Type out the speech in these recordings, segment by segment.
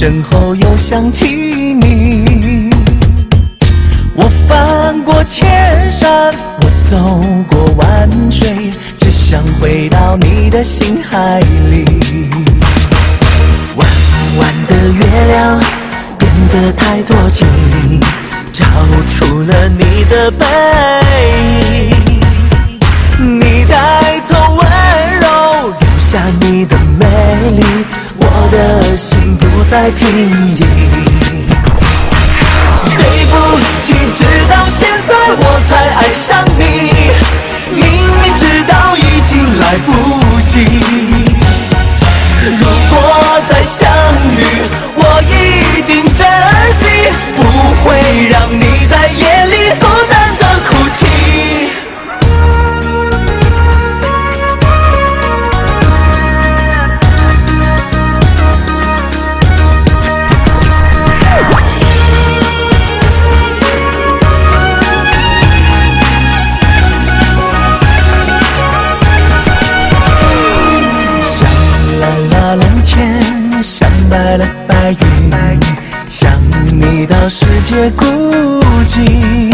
身后又想起你。我翻过千山，我走过万水，只想回到你的心海里。弯弯的月亮变得太多情，照出了你的背影。你带走温柔，留下你的美丽，我的心不再平静。对不起，直到现在我才爱上你，明明知道已经来不及。如果再相遇，我一定珍惜，不会让你在夜里孤单的哭泣。闪白了白云，向你到世界孤寂，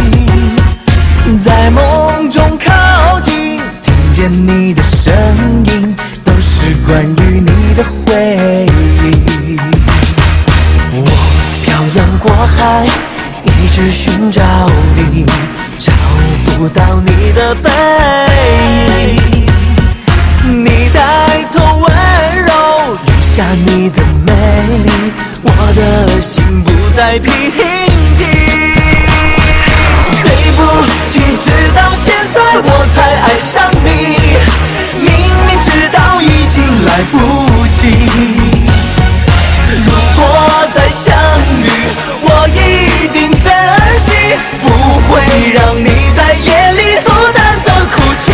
在梦中靠近，听见你的声音，都是关于你的回忆。我漂洋过海，一直寻找你，找不到你的背影。你带走温柔，留下你的美丽，我的心不再平静。对不起，直到现在我才爱上你，明明知道已经来不及。如果再相遇，我一定珍惜，不会让你在夜里孤单的哭泣。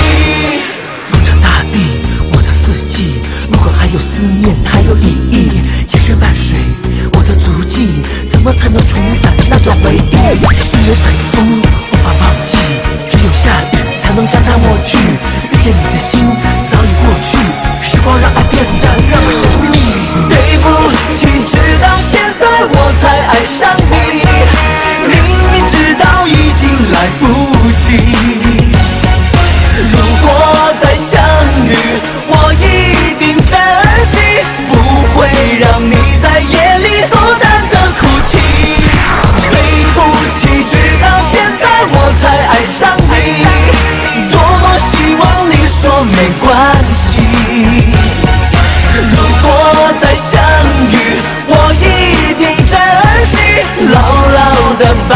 还有思念，还有意义，千山万水，我的足迹，怎么才能重返那段回忆？因为北风无法忘记，只有下雨才能将它抹去。遇见你的心早已过去，时光让爱变得那么神秘。对不起，直到现在我才爱上你，明明知道已经来不及。如果再相遇，我一定珍惜，不会让你在夜里孤单的哭泣。对不起，直到现在我才爱上你，多么希望你说没关系。如果再相遇，我一定珍惜，牢牢地